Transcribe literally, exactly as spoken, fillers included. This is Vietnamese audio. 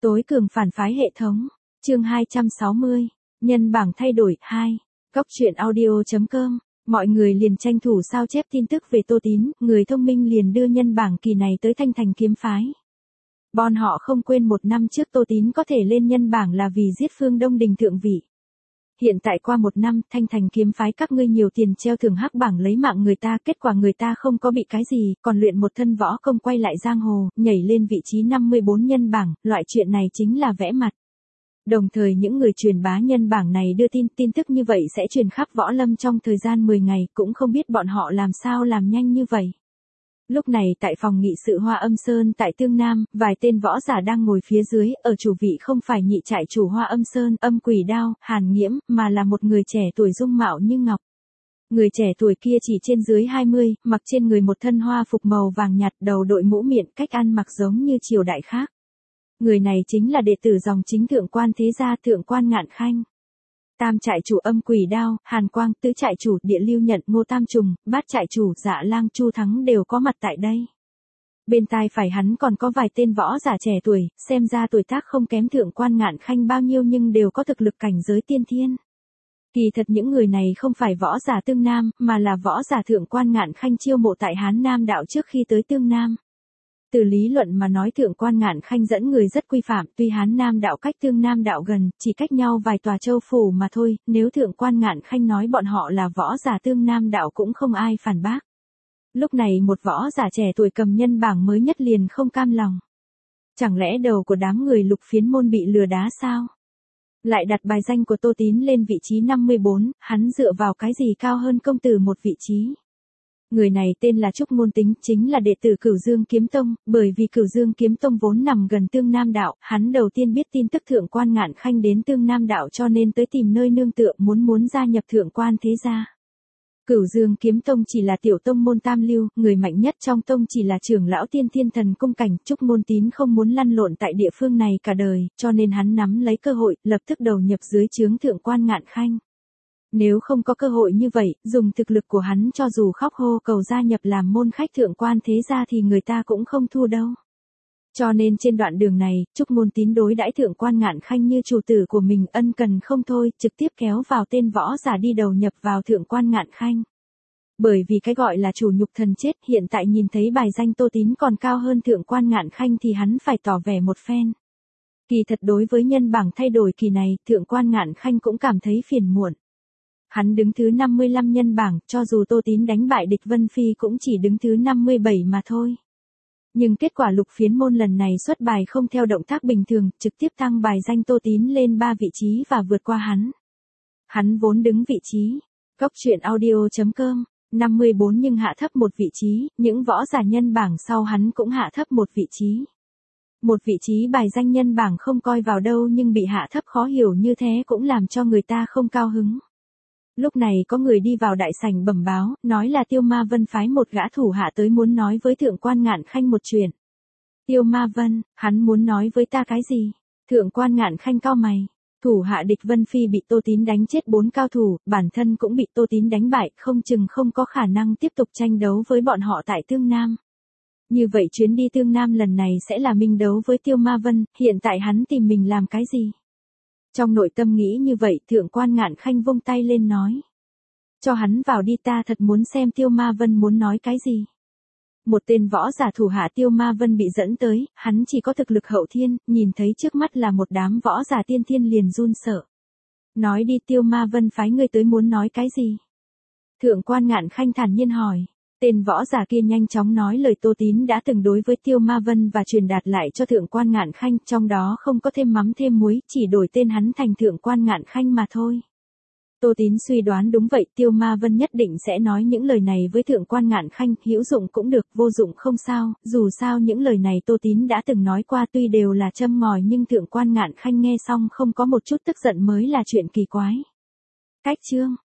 Tối cường phản phái hệ thống. Chương hai trăm sáu mươi. Nhân bảng thay đổi hai. Góc truyện audio chấm com. Mọi người liền tranh thủ sao chép tin tức về Tô Tín, người thông minh liền đưa nhân bảng kỳ này tới Thanh Thành kiếm phái. Bọn họ không quên một năm trước Tô Tín có thể lên nhân bảng là vì giết Phương Đông Đình thượng vị. Hiện tại qua một năm, Thanh Thành kiếm phái các ngươi nhiều tiền treo thưởng hắc bảng lấy mạng người ta, kết quả người ta không có bị cái gì, còn luyện một thân võ công quay lại giang hồ, nhảy lên vị trí năm mươi bốn nhân bảng, loại chuyện này chính là vẽ mặt. Đồng thời những người truyền bá nhân bảng này đưa tin, tin tức như vậy sẽ truyền khắp võ lâm trong thời gian mười ngày, cũng không biết bọn họ làm sao làm nhanh như vậy. Lúc này tại phòng nghị sự Hoa Âm Sơn tại Tương Nam, vài tên võ giả đang ngồi phía dưới, ở chủ vị không phải nhị trại chủ Hoa Âm Sơn, Âm Quỷ Đao, Hàn Nghiễm, mà là một người trẻ tuổi dung mạo như ngọc. Người trẻ tuổi kia chỉ trên dưới hai mươi, mặc trên người một thân hoa phục màu vàng nhạt, đầu đội mũ miệng, cách ăn mặc giống như triều đại khác. Người này chính là đệ tử dòng chính thượng quan thế gia Thượng quan Ngạn Khanh. Tam trại chủ Âm Quỷ Đao, Hàn Quang, tứ trại chủ Địa Lưu Nhận, Ngô Tam Trùng, bát trại chủ Dạ Lang Chu Thắng đều có mặt tại đây. Bên tai phải hắn còn có vài tên võ giả trẻ tuổi, xem ra tuổi tác không kém Thượng quan Ngạn Khanh bao nhiêu nhưng đều có thực lực cảnh giới tiên thiên. Kỳ thật những người này không phải võ giả Tương Nam, mà là võ giả Thượng quan Ngạn Khanh chiêu mộ tại Hán Nam đạo trước khi tới Tương Nam. Từ lý luận mà nói Thượng quan Ngạn Khanh dẫn người rất quy phạm, tuy Hán Nam đạo cách Tương Nam đạo gần, chỉ cách nhau vài tòa châu phủ mà thôi, nếu Thượng quan Ngạn Khanh nói bọn họ là võ giả Tương Nam đạo cũng không ai phản bác. Lúc này một võ giả trẻ tuổi cầm nhân bảng mới nhất liền không cam lòng. Chẳng lẽ đầu của đám người Lục Phiến môn bị lừa đá sao? Lại đặt bài danh của Tô Tín lên vị trí năm mươi bốn, hắn dựa vào cái gì cao hơn công tử một vị trí? Người này tên là Trúc Ngôn Tính, chính là đệ tử Cửu Dương Kiếm Tông, bởi vì Cửu Dương Kiếm Tông vốn nằm gần Tương Nam đạo, hắn đầu tiên biết tin tức Thượng quan Ngạn Khanh đến Tương Nam đạo cho nên tới tìm nơi nương tựa, muốn muốn gia nhập Thượng quan thế gia. Cửu Dương Kiếm Tông chỉ là tiểu tông môn tam lưu, người mạnh nhất trong tông chỉ là trưởng lão Tiên Thiên Thần Cung cảnh, Trúc Ngôn Tín không muốn lăn lộn tại địa phương này cả đời, cho nên hắn nắm lấy cơ hội, lập tức đầu nhập dưới trướng Thượng quan Ngạn Khanh. Nếu không có cơ hội như vậy, dùng thực lực của hắn cho dù khóc hô cầu gia nhập làm môn khách Thượng quan thế gia thì người ta cũng không thua đâu. Cho nên trên đoạn đường này, Trúc Ngôn Tín đối đãi Thượng quan Ngạn Khanh như chủ tử của mình, ân cần không thôi, trực tiếp kéo vào tên võ giả đi đầu nhập vào Thượng quan Ngạn Khanh. Bởi vì cái gọi là chủ nhục thần chết, hiện tại nhìn thấy bài danh Tô Tín còn cao hơn Thượng quan Ngạn Khanh thì hắn phải tỏ vẻ một phen. Kỳ thật đối với nhân bảng thay đổi kỳ này, Thượng quan Ngạn Khanh cũng cảm thấy phiền muộn. Hắn đứng thứ năm mươi lăm nhân bảng, cho dù Tô Tín đánh bại địch Vân Phi cũng chỉ đứng thứ năm mươi bảy mà thôi. Nhưng kết quả Lục Phiến môn lần này xuất bài không theo động tác bình thường, trực tiếp tăng bài danh Tô Tín lên ba vị trí và vượt qua hắn. Hắn vốn đứng vị trí, góc truyện audio chấm com, năm mươi bốn nhưng hạ thấp một vị trí, những võ giả nhân bảng sau hắn cũng hạ thấp một vị trí. Một vị trí bài danh nhân bảng không coi vào đâu nhưng bị hạ thấp khó hiểu như thế cũng làm cho người ta không cao hứng. Lúc này có người đi vào đại sảnh bẩm báo, nói là Tiêu Ma Vân phái một gã thủ hạ tới muốn nói với Thượng quan Ngạn Khanh một chuyện. Tiêu Ma Vân, hắn muốn nói với ta cái gì? Thượng quan Ngạn Khanh cau mày. Thủ hạ địch Vân Phi bị Tô Tín đánh chết bốn cao thủ, bản thân cũng bị Tô Tín đánh bại, không chừng không có khả năng tiếp tục tranh đấu với bọn họ tại Tương Nam. Như vậy chuyến đi Tương Nam lần này sẽ là minh đấu với Tiêu Ma Vân, hiện tại hắn tìm mình làm cái gì? Trong nội tâm nghĩ như vậy, Thượng quan Ngạn Khanh vung tay lên nói. Cho hắn vào đi, ta thật muốn xem Tiêu Ma Vân muốn nói cái gì. Một tên võ giả thủ hạ Tiêu Ma Vân bị dẫn tới, hắn chỉ có thực lực hậu thiên, nhìn thấy trước mắt là một đám võ giả tiên thiên liền run sợ. Nói đi, Tiêu Ma Vân phái ngươi tới muốn nói cái gì? Thượng quan Ngạn Khanh thản nhiên hỏi. Tên võ giả kia nhanh chóng nói lời Tô Tín đã từng đối với Tiêu Ma Vân và truyền đạt lại cho Thượng quan Ngạn Khanh, trong đó không có thêm mắm thêm muối, chỉ đổi tên hắn thành Thượng quan Ngạn Khanh mà thôi. Tô Tín suy đoán đúng vậy, Tiêu Ma Vân nhất định sẽ nói những lời này với Thượng quan Ngạn Khanh, hữu dụng cũng được, vô dụng không sao, dù sao những lời này Tô Tín đã từng nói qua tuy đều là châm ngòi nhưng Thượng quan Ngạn Khanh nghe xong không có một chút tức giận mới là chuyện kỳ quái. Cách chương